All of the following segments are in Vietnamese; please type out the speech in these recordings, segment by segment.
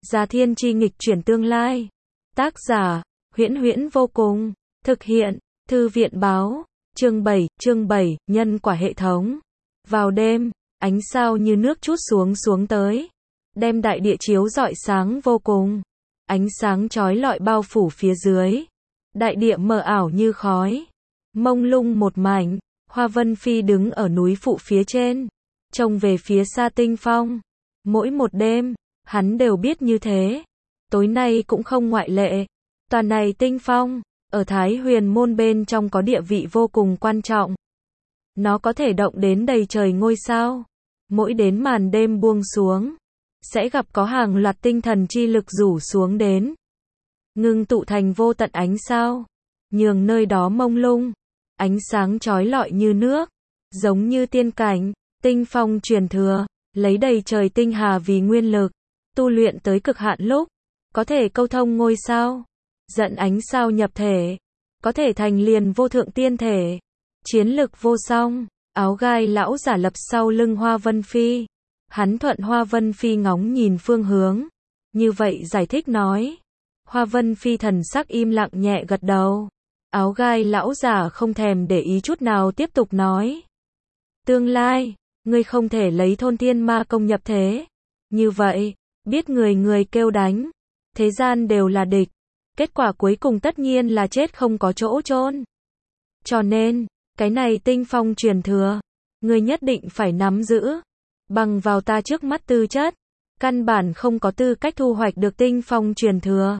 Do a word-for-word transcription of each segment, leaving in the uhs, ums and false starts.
Gia Thiên Chi nghịch chuyển tương lai. Tác giả, Huyễn Huyễn vô cùng. Thực hiện, Thư viện báo. Chương bảy, chương bảy, nhân quả hệ thống. Vào đêm, ánh sao như nước trút xuống xuống tới. Đem đại địa chiếu rọi sáng vô cùng. Ánh sáng chói lọi bao phủ phía dưới. Đại địa mờ ảo như khói. Mông lung một mảnh. Hoa Vân Phi đứng ở núi phụ phía trên. Trông về phía xa tinh phong. Mỗi một đêm, hắn đều biết như thế. Tối nay cũng không ngoại lệ. Toàn này tinh phong, ở Thái Huyền môn bên trong có địa vị vô cùng quan trọng. Nó có thể động đến đầy trời ngôi sao. Mỗi đến màn đêm buông xuống, sẽ gặp có hàng loạt tinh thần chi lực rủ xuống đến. Ngưng tụ thành vô tận ánh sao. Nhường nơi đó mông lung. Ánh sáng chói lọi như nước. Giống như tiên cảnh. Tinh phong truyền thừa. Lấy đầy trời tinh hà vì nguyên lực. Tu luyện tới cực hạn lúc. Có thể câu thông ngôi sao. Dẫn ánh sao nhập thể. Có thể thành liền vô thượng tiên thể. Chiến lực vô song. Áo gai lão giả lập sau lưng Hoa Vân Phi. Hắn thuận Hoa Vân Phi ngóng nhìn phương hướng. Như vậy giải thích nói. Hoa Vân Phi thần sắc im lặng nhẹ gật đầu. Áo gai lão giả không thèm để ý chút nào tiếp tục nói. Tương lai, ngươi không thể lấy thôn thiên ma công nhập thế. Như vậy, biết người người kêu đánh. Thế gian đều là địch. Kết quả cuối cùng tất nhiên là chết không có chỗ chôn. Cho nên, cái này tinh phong truyền thừa, ngươi nhất định phải nắm giữ. Bằng vào ta trước mắt tư chất, căn bản không có tư cách thu hoạch được tinh phong truyền thừa.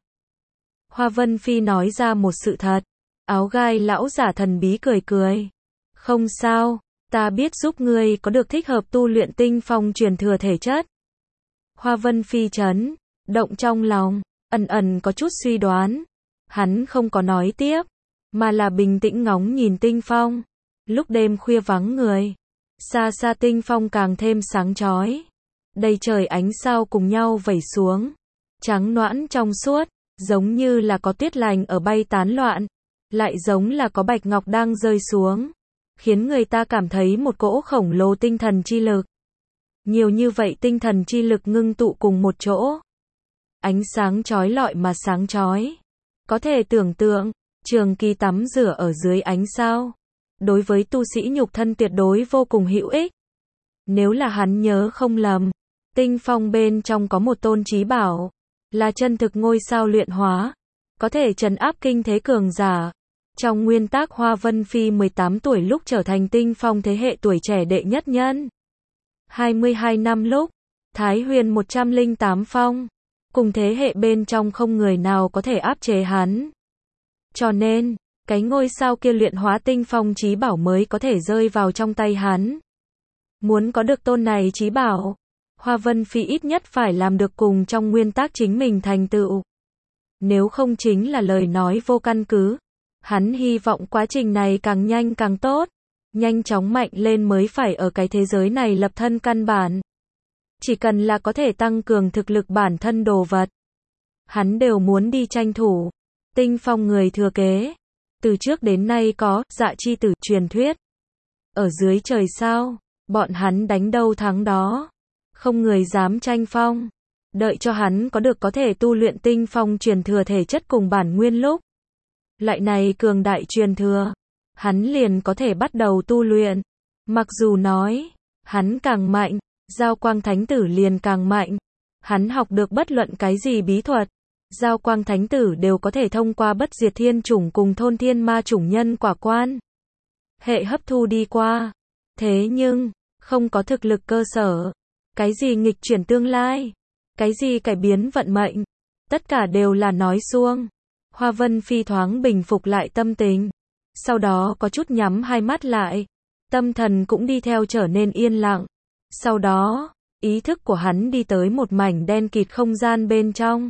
Hoa Vân Phi nói ra một sự thật. Áo gai lão giả thần bí cười cười. Không sao, ta biết giúp ngươi có được thích hợp tu luyện tinh phong truyền thừa thể chất. Hoa Vân Phi chấn động trong lòng, ẩn ẩn có chút suy đoán. Hắn không có nói tiếp, mà là bình tĩnh ngóng nhìn tinh phong. Lúc đêm khuya vắng người, xa xa tinh phong càng thêm sáng chói. Đầy trời ánh sao cùng nhau vẩy xuống, trắng nõn trong suốt, giống như là có tuyết lành ở bay tán loạn, lại giống là có bạch ngọc đang rơi xuống, khiến người ta cảm thấy một cỗ khổng lồ tinh thần chi lực. Nhiều như vậy tinh thần chi lực ngưng tụ cùng một chỗ. Ánh sáng chói lọi mà sáng chói. Có thể tưởng tượng, trường kỳ tắm rửa ở dưới ánh sao. Đối với tu sĩ nhục thân tuyệt đối vô cùng hữu ích. Nếu là hắn nhớ không lầm, tinh phong bên trong có một tôn chí bảo. Là chân thực ngôi sao luyện hóa. Có thể trấn áp kinh thế cường giả. Trong nguyên tác Hoa Vân Phi mười tám tuổi lúc trở thành tinh phong thế hệ tuổi trẻ đệ nhất nhân. hai mươi hai năm lúc, Thái Huyền một trăm lẻ tám phong. Cùng thế hệ bên trong không người nào có thể áp chế hắn. Cho nên, cái ngôi sao kia luyện hóa tinh phong chí bảo mới có thể rơi vào trong tay hắn. Muốn có được tôn này chí bảo, Hoa Vân Phi ít nhất phải làm được cùng trong nguyên tác chính mình thành tựu. Nếu không chính là lời nói vô căn cứ. Hắn hy vọng quá trình này càng nhanh càng tốt. Nhanh chóng mạnh lên mới phải ở cái thế giới này lập thân căn bản. Chỉ cần là có thể tăng cường thực lực bản thân đồ vật. Hắn đều muốn đi tranh thủ. Tinh phong người thừa kế. Từ trước đến nay có dạ chi tử truyền thuyết. Ở dưới trời sao, bọn hắn đánh đâu thắng đó. Không người dám tranh phong. Đợi cho hắn có được có thể tu luyện tinh phong truyền thừa thể chất cùng bản nguyên lúc. Lại này cường đại truyền thừa. Hắn liền có thể bắt đầu tu luyện. Mặc dù nói, hắn càng mạnh, Giao Quang Thánh Tử liền càng mạnh. Hắn học được bất luận cái gì bí thuật. Giao Quang Thánh Tử đều có thể thông qua bất diệt thiên chủng cùng thôn thiên ma chủng nhân quả quan. Hệ hấp thu đi qua. Thế nhưng, không có thực lực cơ sở. Cái gì nghịch chuyển tương lai. Cái gì cải biến vận mệnh. Tất cả đều là nói suông. Hoa Vân Phi thoáng bình phục lại tâm tình. Sau đó có chút nhắm hai mắt lại. Tâm thần cũng đi theo trở nên yên lặng. Sau đó, ý thức của hắn đi tới một mảnh đen kịt không gian bên trong.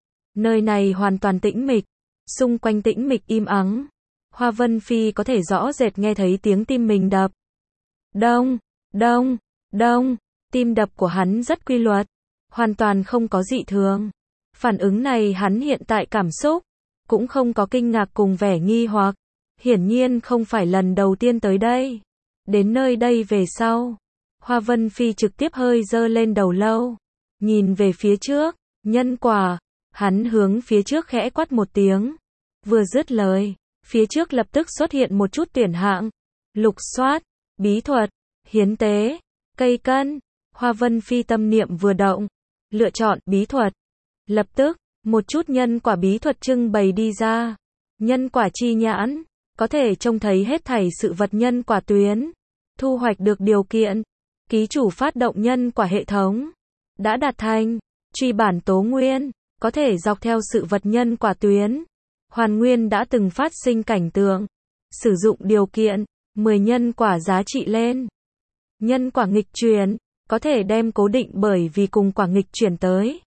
Nơi này hoàn toàn tĩnh mịch. Xung quanh tĩnh mịch im ắng. Hoa Vân Phi có thể rõ rệt nghe thấy tiếng tim mình đập. Đông, đông, đông. Tim đập của hắn rất quy luật. Hoàn toàn không có dị thường. Phản ứng này hắn hiện tại cảm xúc. Cũng không có kinh ngạc cùng vẻ nghi hoặc. Hiển nhiên không phải lần đầu tiên tới đây. Đến nơi đây về sau. Hoa Vân Phi trực tiếp hơi dơ lên đầu lâu. Nhìn về phía trước. Nhân quả, hắn hướng phía trước khẽ quát một tiếng. Vừa dứt lời, phía trước lập tức xuất hiện một chút tuyển hạng. Lục soát, bí thuật, hiến tế, cây cân. Hoa Vân Phi tâm niệm vừa động, lựa chọn bí thuật. Lập tức, một chút nhân quả bí thuật trưng bày đi ra. Nhân quả chi nhãn, có thể trông thấy hết thảy sự vật nhân quả tuyến. Thu hoạch được điều kiện, ký chủ phát động nhân quả hệ thống. Đã đạt thành, truy bản tố nguyên, có thể dọc theo sự vật nhân quả tuyến. Hoàn nguyên đã từng phát sinh cảnh tượng. Sử dụng điều kiện, mười nhân quả giá trị lên. Nhân quả nghịch chuyển, có thể đem cố định bởi vì cùng quả nghịch chuyển tới.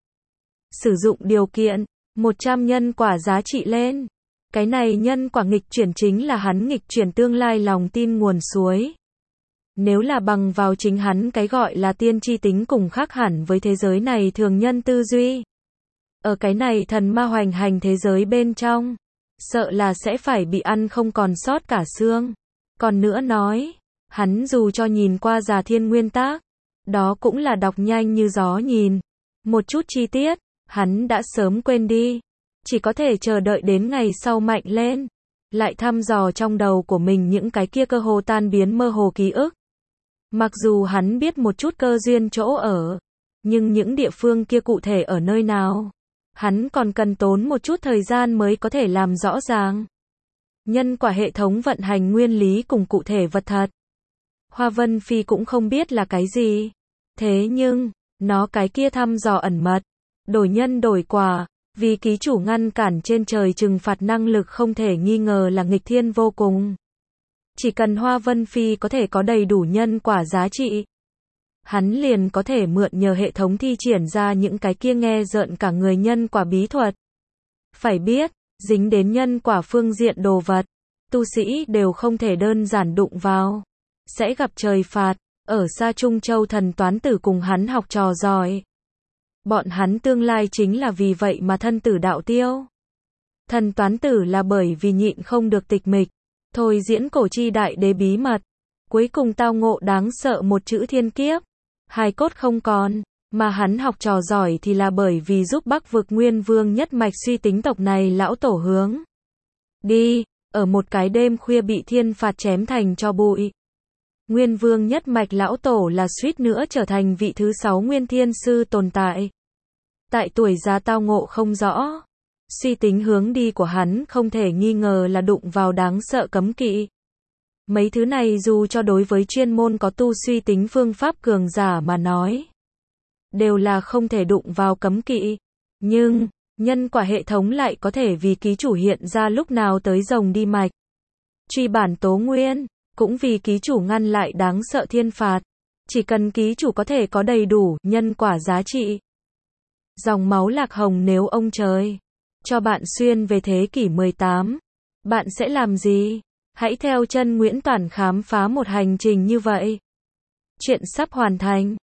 Sử dụng điều kiện, một trăm nhân quả giá trị lên. Cái này nhân quả nghịch chuyển chính là hắn nghịch chuyển tương lai lòng tin nguồn suối. Nếu là bằng vào chính hắn cái gọi là tiên tri tính cùng khác hẳn với thế giới này thường nhân tư duy. Ở cái này thần ma hoành hành thế giới bên trong, sợ là sẽ phải bị ăn không còn sót cả xương. Còn nữa nói, hắn dù cho nhìn qua già thiên nguyên tác, đó cũng là đọc nhanh như gió nhìn. Một chút chi tiết, hắn đã sớm quên đi. Chỉ có thể chờ đợi đến ngày sau mạnh lên. Lại thăm dò trong đầu của mình những cái kia cơ hồ tan biến mơ hồ ký ức. Mặc dù hắn biết một chút cơ duyên chỗ ở, nhưng những địa phương kia cụ thể ở nơi nào, hắn còn cần tốn một chút thời gian mới có thể làm rõ ràng. Nhân quả hệ thống vận hành nguyên lý cùng cụ thể vật thật. Hoa Vân Phi cũng không biết là cái gì. Thế nhưng, nó cái kia thăm dò ẩn mật, đổi nhân đổi quả, vì ký chủ ngăn cản trên trời trừng phạt năng lực không thể nghi ngờ là nghịch thiên vô cùng. Chỉ cần Hoa Vân Phi có thể có đầy đủ nhân quả giá trị, hắn liền có thể mượn nhờ hệ thống thi triển ra những cái kia nghe rợn cả người nhân quả bí thuật. Phải biết, dính đến nhân quả phương diện đồ vật, tu sĩ đều không thể đơn giản đụng vào. Sẽ gặp trời phạt, ở xa Trung Châu thần toán tử cùng hắn học trò giỏi. Bọn hắn tương lai chính là vì vậy mà thân tử đạo tiêu. Thần toán tử là bởi vì nhịn không được tịch mịch, thôi diễn cổ chi đại đế bí mật. Cuối cùng tao ngộ đáng sợ một chữ thiên kiếp. Hài cốt không còn, mà hắn học trò giỏi thì là bởi vì giúp Bắc vực Nguyên Vương nhất mạch suy tính tộc này lão tổ hướng. Đi, ở một cái đêm khuya bị thiên phạt chém thành cho bụi. Nguyên Vương nhất mạch lão tổ là suýt nữa trở thành vị thứ sáu nguyên thiên sư tồn tại. Tại tuổi già tao ngộ không rõ, suy tính hướng đi của hắn không thể nghi ngờ là đụng vào đáng sợ cấm kỵ. Mấy thứ này dù cho đối với chuyên môn có tu suy tính phương pháp cường giả mà nói, đều là không thể đụng vào cấm kỵ. Nhưng, nhân quả hệ thống lại có thể vì ký chủ hiện ra lúc nào tới rồng đi mạch. Truy bản tố nguyên, cũng vì ký chủ ngăn lại đáng sợ thiên phạt. Chỉ cần ký chủ có thể có đầy đủ nhân quả giá trị. Dòng máu lạc hồng nếu ông trời cho bạn xuyên về thế kỷ mười tám, bạn sẽ làm gì? Hãy theo chân Nguyễn Toản khám phá một hành trình như vậy. Chuyện sắp hoàn thành.